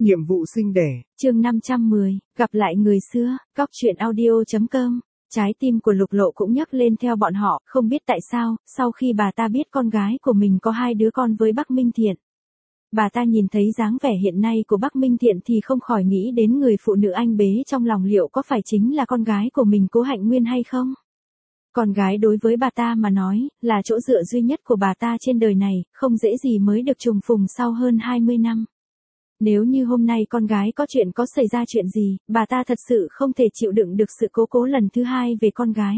Nhiệm vụ sinh đẻ. Chương 510, gặp lại người xưa, Cóc truyện audio.com. Trái tim của Lục Lộ cũng nhấc lên theo bọn họ, không biết tại sao, sau khi bà ta biết con gái của mình có 2 đứa con với Bắc Minh Thiện. Bà ta nhìn thấy dáng vẻ hiện nay của Bắc Minh Thiện thì không khỏi nghĩ đến người phụ nữ anh bế trong lòng liệu có phải chính là con gái của mình Cố Hạnh Nguyên hay không? Con gái đối với bà ta mà nói, là chỗ dựa duy nhất của bà ta trên đời này, không dễ gì mới được trùng phùng sau hơn 20 năm. Nếu như hôm nay con gái có xảy ra chuyện gì, bà ta thật sự không thể chịu đựng được sự cố lần thứ 2 về con gái.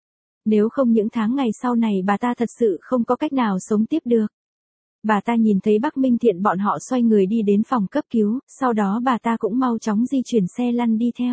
Nếu không những tháng ngày sau này bà ta thật sự không có cách nào sống tiếp được. Bà ta nhìn thấy Bắc Minh Thiện bọn họ xoay người đi đến phòng cấp cứu, sau đó bà ta cũng mau chóng di chuyển xe lăn đi theo.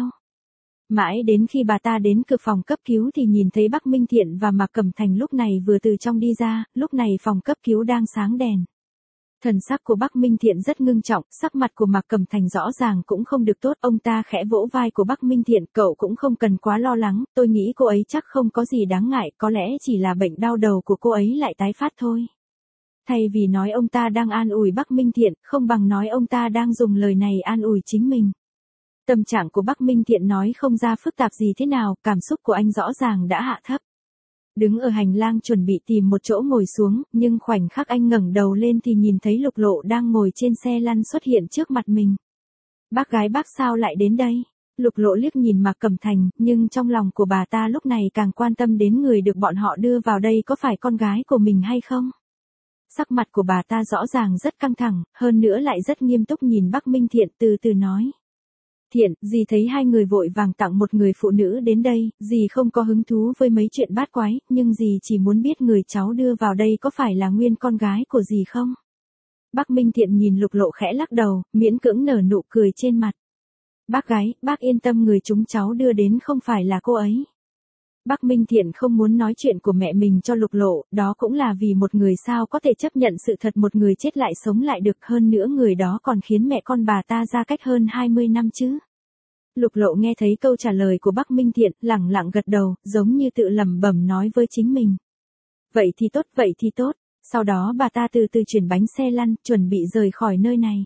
Mãi đến khi bà ta đến cửa phòng cấp cứu thì nhìn thấy Bắc Minh Thiện và Mạc Cẩm Thành lúc này vừa từ trong đi ra, lúc này phòng cấp cứu đang sáng đèn. Thần sắc của Bắc Minh Thiện rất ngưng trọng, sắc mặt của Mạc Cẩm Thành rõ ràng cũng không được tốt, ông ta khẽ vỗ vai của Bắc Minh Thiện, cậu cũng không cần quá lo lắng, tôi nghĩ cô ấy chắc không có gì đáng ngại, có lẽ chỉ là bệnh đau đầu của cô ấy lại tái phát thôi. Thay vì nói ông ta đang an ủi Bắc Minh Thiện, không bằng nói ông ta đang dùng lời này an ủi chính mình. Tâm trạng của Bắc Minh Thiện nói không ra phức tạp gì thế nào, cảm xúc của anh rõ ràng đã hạ thấp. Đứng ở hành lang chuẩn bị tìm một chỗ ngồi xuống, nhưng khoảnh khắc anh ngẩng đầu lên thì nhìn thấy Lục Lộ đang ngồi trên xe lăn xuất hiện trước mặt mình. Bác gái bác sao lại đến đây? Lục Lộ liếc nhìn Mạc Cẩm Thành, nhưng trong lòng của bà ta lúc này càng quan tâm đến người được bọn họ đưa vào đây có phải con gái của mình hay không. Sắc mặt của bà ta rõ ràng rất căng thẳng, hơn nữa lại rất nghiêm túc nhìn Bắc Minh Thiện, từ từ nói. Thiện, dì thấy 2 người vội vàng tặng một người phụ nữ đến đây, dì không có hứng thú với mấy chuyện bát quái, nhưng dì chỉ muốn biết người cháu đưa vào đây có phải là nguyên con gái của dì không? Bắc Minh Thiện nhìn Lục Lộ khẽ lắc đầu, miễn cưỡng nở nụ cười trên mặt. Bác gái, bác yên tâm, người chúng cháu đưa đến không phải là cô ấy. Bắc Minh Thiện không muốn nói chuyện của mẹ mình cho Lục Lộ, đó cũng là vì một người sao có thể chấp nhận sự thật một người chết lại sống lại được, hơn nữa người đó còn khiến mẹ con bà ta ra cách hơn 20 năm chứ. Lục Lộ nghe thấy câu trả lời của Bắc Minh Thiện, lẳng lặng gật đầu, giống như tự lẩm bẩm nói với chính mình. Vậy thì tốt, vậy thì tốt. Sau đó bà ta từ từ chuyển bánh xe lăn, chuẩn bị rời khỏi nơi này.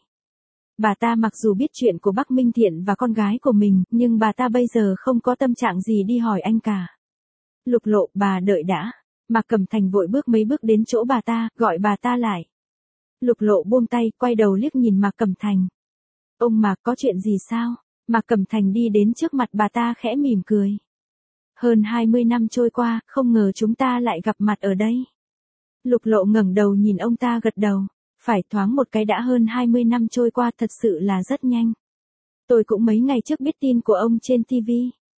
Bà ta mặc dù biết chuyện của Bắc Minh Thiện và con gái của mình, nhưng bà ta bây giờ không có tâm trạng gì đi hỏi anh cả. Lục Lộ, bà đợi đã. Mạc Cẩm Thành vội bước mấy bước đến chỗ bà ta, gọi bà ta lại. Lục Lộ buông tay, quay đầu liếc nhìn Mạc Cẩm Thành. Ông Mạc, có chuyện gì sao? Mạc Cẩm Thành đi đến trước mặt bà ta khẽ mỉm cười. Hơn 20 năm trôi qua, không ngờ chúng ta lại gặp mặt ở đây. Lục Lộ ngẩng đầu nhìn ông ta gật đầu. Phải, thoáng một cái đã hơn 20 năm trôi qua, thật sự là rất nhanh. Tôi cũng mấy ngày trước biết tin của ông trên TV.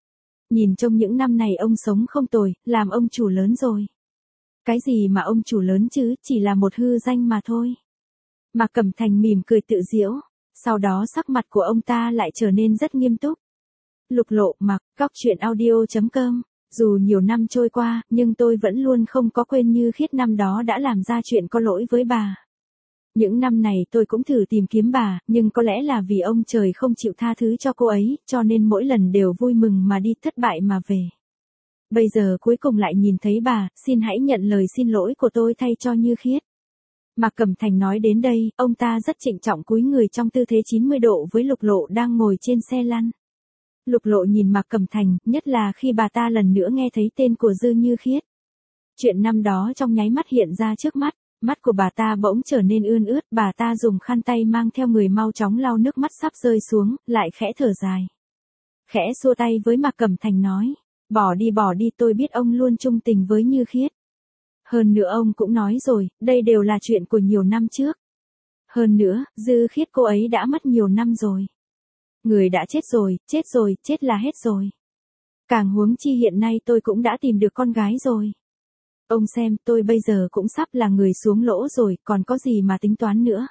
Nhìn trong những năm này ông sống không tồi, làm ông chủ lớn rồi. Cái gì mà ông chủ lớn chứ, chỉ là một hư danh mà thôi. Mạc Cẩm Thành mỉm cười tự giễu, sau đó sắc mặt của ông ta lại trở nên rất nghiêm túc. Lục Lộ, Mạc, Cóc truyện audio.com. Dù nhiều năm trôi qua, nhưng tôi vẫn luôn không có quên Như Khiết năm đó đã làm ra chuyện có lỗi với bà. Những năm này tôi cũng thử tìm kiếm bà, nhưng có lẽ là vì ông trời không chịu tha thứ cho cô ấy, cho nên mỗi lần đều vui mừng mà đi, thất bại mà về. Bây giờ cuối cùng lại nhìn thấy bà, xin hãy nhận lời xin lỗi của tôi thay cho Như Khiết. Mạc Cẩm Thành nói đến đây, ông ta rất trịnh trọng cúi người trong tư thế 90 độ với Lục Lộ đang ngồi trên xe lăn. Lục Lộ nhìn Mạc Cẩm Thành, nhất là khi bà ta lần nữa nghe thấy tên của Dư Như Khiết. Chuyện năm đó trong nháy mắt hiện ra trước mắt. Mắt của bà ta bỗng trở nên ươn ướt, bà ta dùng khăn tay mang theo người mau chóng lau nước mắt sắp rơi xuống, lại khẽ thở dài. Khẽ xua tay với Mạc Cẩm Thành nói, bỏ đi, tôi biết ông luôn trung tình với Như Khiết. Hơn nữa ông cũng nói rồi, đây đều là chuyện của nhiều năm trước. Hơn nữa, Dư Khiết cô ấy đã mất nhiều năm rồi. Người đã chết rồi, chết là hết rồi. Càng huống chi hiện nay tôi cũng đã tìm được con gái rồi. Ông xem, tôi bây giờ cũng sắp là người xuống lỗ rồi, còn có gì mà tính toán nữa.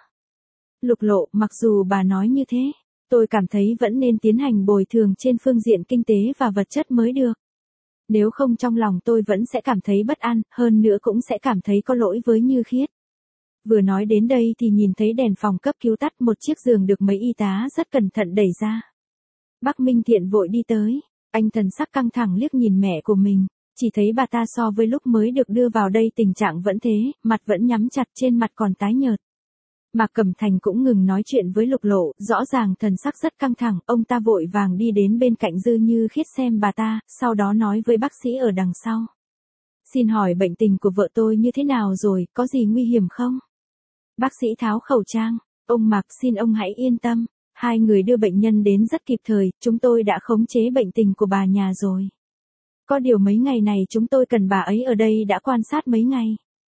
Lục Lộ, mặc dù bà nói như thế, tôi cảm thấy vẫn nên tiến hành bồi thường trên phương diện kinh tế và vật chất mới được. Nếu không trong lòng tôi vẫn sẽ cảm thấy bất an, hơn nữa cũng sẽ cảm thấy có lỗi với Như Khiết. Vừa nói đến đây thì nhìn thấy đèn phòng cấp cứu tắt, một chiếc giường được mấy y tá rất cẩn thận đẩy ra. Bắc Minh Thiện vội đi tới, anh thần sắc căng thẳng liếc nhìn mẹ của mình. Chỉ thấy bà ta so với lúc mới được đưa vào đây tình trạng vẫn thế, mặt vẫn nhắm chặt, trên mặt còn tái nhợt. Mạc Cẩm Thành cũng ngừng nói chuyện với Lục Lộ, rõ ràng thần sắc rất căng thẳng, ông ta vội vàng đi đến bên cạnh Dư Như Khiết xem bà ta, sau đó nói với bác sĩ ở đằng sau. Xin hỏi bệnh tình của vợ tôi như thế nào rồi, có gì nguy hiểm không? Bác sĩ tháo khẩu trang, ông Mạc xin ông hãy yên tâm, hai người đưa bệnh nhân đến rất kịp thời, chúng tôi đã khống chế bệnh tình của bà nhà rồi. Có điều mấy ngày này chúng tôi cần bà ấy ở đây đã quan sát mấy ngày.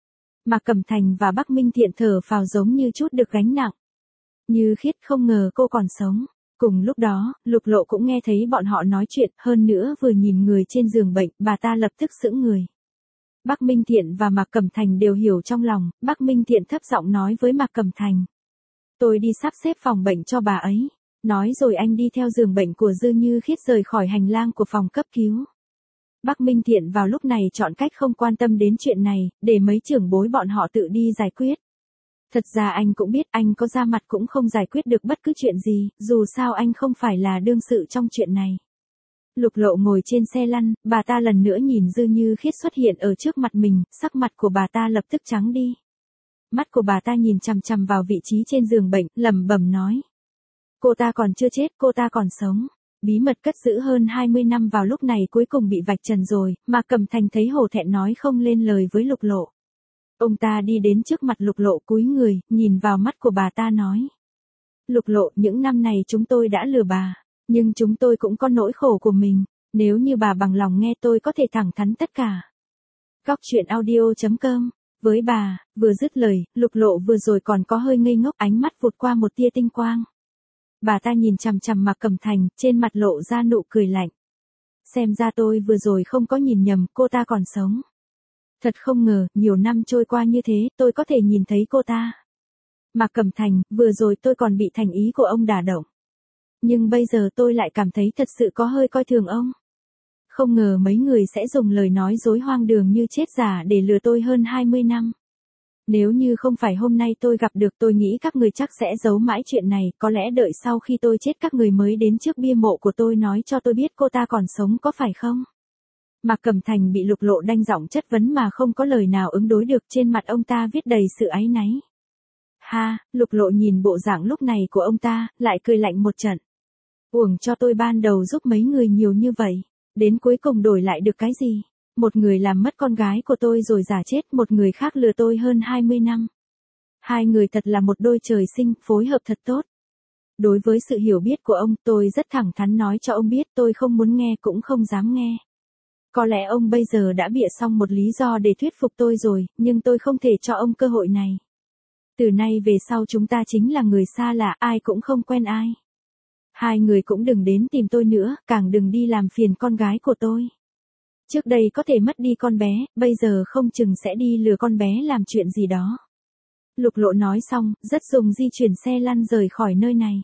Mạc Cẩm Thành và Bắc Minh Thiện thở phào giống như chút được gánh nặng. Như Khiết không ngờ cô còn sống. Cùng lúc đó, Lục Lộ cũng nghe thấy bọn họ nói chuyện, hơn nữa vừa nhìn người trên giường bệnh, bà ta lập tức sững người. Bắc Minh Thiện và Mạc Cẩm Thành đều hiểu trong lòng, Bắc Minh Thiện thấp giọng nói với Mạc Cẩm Thành. Tôi đi sắp xếp phòng bệnh cho bà ấy. Nói rồi anh đi theo giường bệnh của Dư Như Khiết rời khỏi hành lang của phòng cấp cứu. Bắc Minh Thiện vào lúc này chọn cách không quan tâm đến chuyện này, để mấy trưởng bối bọn họ tự đi giải quyết. Thật ra anh cũng biết anh có ra mặt cũng không giải quyết được bất cứ chuyện gì, dù sao anh không phải là đương sự trong chuyện này. Lục Lộ ngồi trên xe lăn, bà ta lần nữa nhìn Dư Như Khiết xuất hiện ở trước mặt mình, sắc mặt của bà ta lập tức trắng đi. Mắt của bà ta nhìn chằm chằm vào vị trí trên giường bệnh, lẩm bẩm nói. Cô ta còn chưa chết, cô ta còn sống. Bí mật cất giữ hơn 20 năm vào lúc này cuối cùng bị vạch trần rồi, mà Cẩm Thành thấy hổ thẹn nói không lên lời với Lục Lộ. Ông ta đi đến trước mặt Lục Lộ cúi người, nhìn vào mắt của bà ta nói. Lục Lộ, những năm này chúng tôi đã lừa bà, nhưng chúng tôi cũng có nỗi khổ của mình, nếu như bà bằng lòng nghe tôi có thể thẳng thắn tất cả. Góc truyện audio.com. Với bà, vừa dứt lời, Lục Lộ vừa rồi còn có hơi ngây ngốc, ánh mắt vụt qua một tia tinh quang. Bà ta nhìn chằm chằm Mạc Cẩm Thành, trên mặt lộ ra nụ cười lạnh. Xem ra tôi vừa rồi không có nhìn nhầm, cô ta còn sống. Thật không ngờ, nhiều năm trôi qua như thế, tôi có thể nhìn thấy cô ta. Mạc Cẩm Thành, vừa rồi tôi còn bị thành ý của ông đả động. Nhưng bây giờ tôi lại cảm thấy thật sự có hơi coi thường ông. Không ngờ mấy người sẽ dùng lời nói dối hoang đường như chết giả để lừa tôi hơn 20 năm. Nếu như không phải hôm nay tôi gặp được, tôi nghĩ các người chắc sẽ giấu mãi chuyện này, có lẽ đợi sau khi tôi chết các người mới đến trước bia mộ của tôi nói cho tôi biết cô ta còn sống có phải không? Mạc Cẩm Thành bị Lục Lộ đanh giọng chất vấn mà không có lời nào ứng đối được, trên mặt ông ta viết đầy sự áy náy. Ha, Lục Lộ nhìn bộ dạng lúc này của ông ta, lại cười lạnh một trận. Uổng cho tôi ban đầu giúp mấy người nhiều như vậy, đến cuối cùng đổi lại được cái gì? Một người làm mất con gái của tôi rồi giả chết, một người khác lừa tôi hơn 20 năm. Hai người thật là một đôi trời sinh, phối hợp thật tốt. Đối với sự hiểu biết của ông, tôi rất thẳng thắn nói cho ông biết, tôi không muốn nghe cũng không dám nghe. Có lẽ ông bây giờ đã bịa xong một lý do để thuyết phục tôi rồi, nhưng tôi không thể cho ông cơ hội này. Từ nay về sau chúng ta chính là người xa lạ, ai cũng không quen ai. Hai người cũng đừng đến tìm tôi nữa, càng đừng đi làm phiền con gái của tôi. Trước đây có thể mất đi con bé, bây giờ không chừng sẽ đi lừa con bé làm chuyện gì đó. Lục Lộ nói xong, rất dùng di chuyển xe lăn rời khỏi nơi này.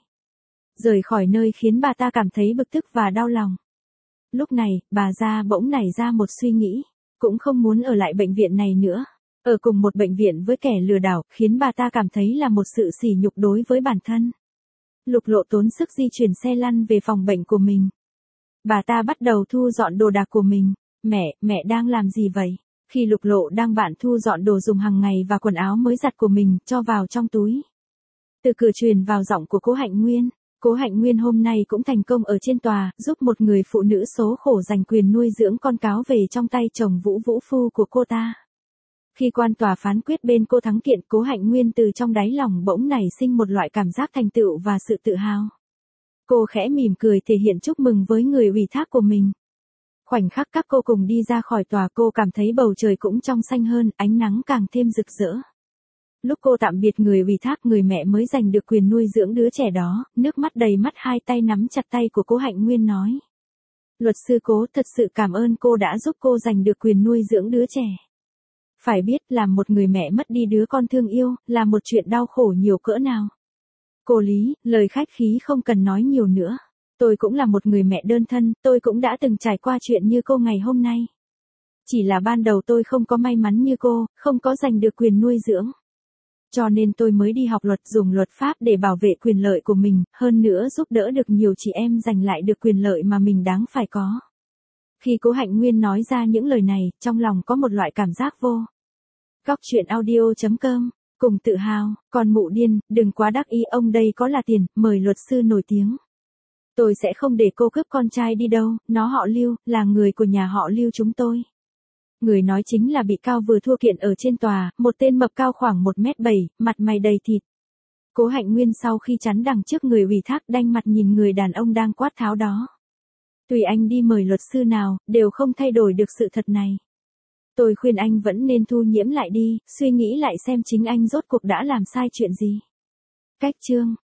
Rời khỏi nơi khiến bà ta cảm thấy bực tức và đau lòng. Lúc này, bà già bỗng nảy ra một suy nghĩ, cũng không muốn ở lại bệnh viện này nữa. Ở cùng một bệnh viện với kẻ lừa đảo, khiến bà ta cảm thấy là một sự sỉ nhục đối với bản thân. Lục Lộ tốn sức di chuyển xe lăn về phòng bệnh của mình. Bà ta bắt đầu thu dọn đồ đạc của mình. Mẹ đang làm gì vậy? Khi Lục Lộ đang bận thu dọn đồ dùng hàng ngày và quần áo mới giặt của mình, cho vào trong túi. Từ cửa truyền vào giọng của Cố Hạnh Nguyên. Cố Hạnh Nguyên hôm nay cũng thành công ở trên tòa, giúp một người phụ nữ số khổ giành quyền nuôi dưỡng con cáo về trong tay chồng Vũ Vũ Phu của cô ta. Khi quan tòa phán quyết bên cô thắng kiện, Cố Hạnh Nguyên từ trong đáy lòng bỗng nảy sinh một loại cảm giác thành tựu và sự tự hào. Cô khẽ mỉm cười thể hiện chúc mừng với người ủy thác của mình. Khoảnh khắc các cô cùng đi ra khỏi tòa, cô cảm thấy bầu trời cũng trong xanh hơn, ánh nắng càng thêm rực rỡ. Lúc cô tạm biệt người ủy thác, người mẹ mới giành được quyền nuôi dưỡng đứa trẻ đó, nước mắt đầy mắt, hai tay nắm chặt tay của Cố Hạnh Nguyên nói. Luật sư Cố, thật sự cảm ơn cô đã giúp cô giành được quyền nuôi dưỡng đứa trẻ. Phải biết, làm một người mẹ mất đi đứa con thương yêu, là một chuyện đau khổ nhiều cỡ nào. Cô Lý, lời khách khí không cần nói nhiều nữa. Tôi cũng là một người mẹ đơn thân, tôi cũng đã từng trải qua chuyện như cô ngày hôm nay. Chỉ là ban đầu tôi không có may mắn như cô, không có giành được quyền nuôi dưỡng. Cho nên tôi mới đi học luật, dùng luật pháp để bảo vệ quyền lợi của mình, hơn nữa giúp đỡ được nhiều chị em giành lại được quyền lợi mà mình đáng phải có. Khi Cố Hạnh Nguyên nói ra những lời này, trong lòng có một loại cảm giác vô. Góc truyện audio.com Cùng tự hào, còn mụ điên, đừng quá đắc ý, ông đây có là tiền, mời luật sư nổi tiếng. Tôi sẽ không để cô cướp con trai đi đâu, nó họ Lưu, là người của nhà họ Lưu chúng tôi. Người nói chính là bị cáo vừa thua kiện ở trên tòa, một tên mập cao khoảng 1m7, mặt mày đầy thịt. Cố Hạnh Nguyên sau khi chắn đằng trước người ủy thác đanh mặt nhìn người đàn ông đang quát tháo đó. Tùy anh đi mời luật sư nào, đều không thay đổi được sự thật này. Tôi khuyên anh vẫn nên thu nhiễm lại đi, suy nghĩ lại xem chính anh rốt cuộc đã làm sai chuyện gì. Cách chương